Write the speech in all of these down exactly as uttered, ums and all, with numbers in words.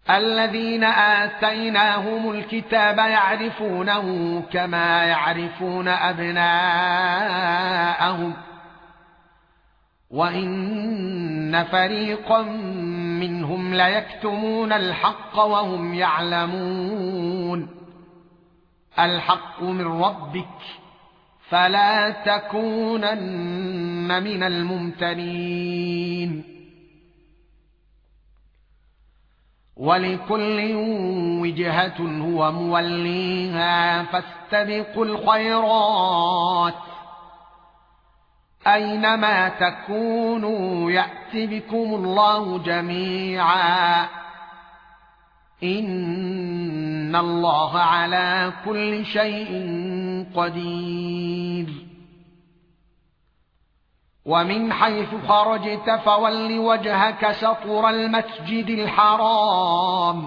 الذين آتيناهم الكتاب يعرفونه كما يعرفون أبناءهم وإن فريقا منهم ليكتمون الحق وهم يعلمون الحق من ربك فلا تكونن من الممترين ولكل وجهة هو موليها فاستبقوا الخيرات أينما تكونوا يأت بكم الله جميعا إن الله على كل شيء قدير ومن حيث خرجت فول وجهك شطر المسجد الحرام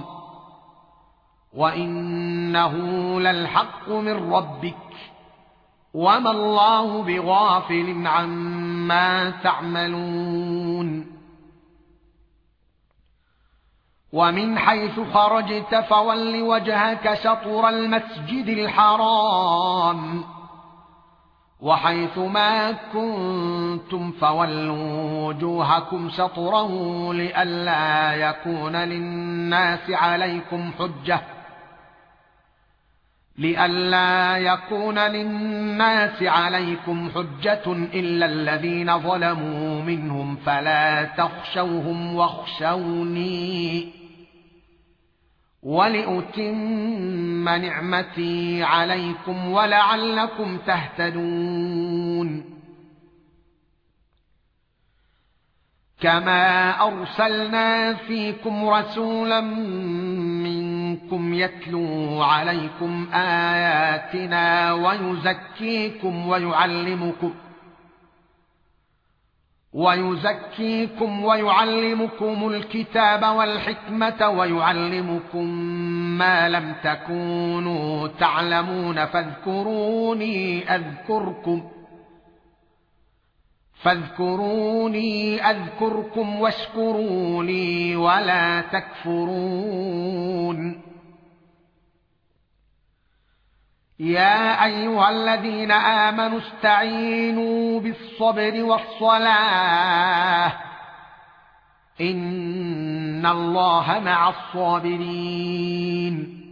وإنه للحق من ربك وما الله بغافل عما تعملون ومن حيث خرجت فول وجهك شطر المسجد الحرام وحيث ما كنتم فولوا وجوهكم شطره لئلا يكون للناس عليكم حجة لئلا يكون للناس عليكم حجة إلا الذين ظلموا منهم فلا تخشوهم واخشوني ولأتم نعمتي عليكم ولعلكم تهتدون كما أرسلنا فيكم رسولا منكم يتلو عليكم آياتنا ويزكيكم ويعلمكم ويزكيكم ويعلمكم الكتاب والحكمة ويعلمكم ما لم تكونوا تعلمون فاذكروني أذكركم فاذكروني أذكركم واشكروا لي ولا تكفرون يا أيها الذين آمنوا استعينوا بالصبر والصلاة إن الله مع الصابرين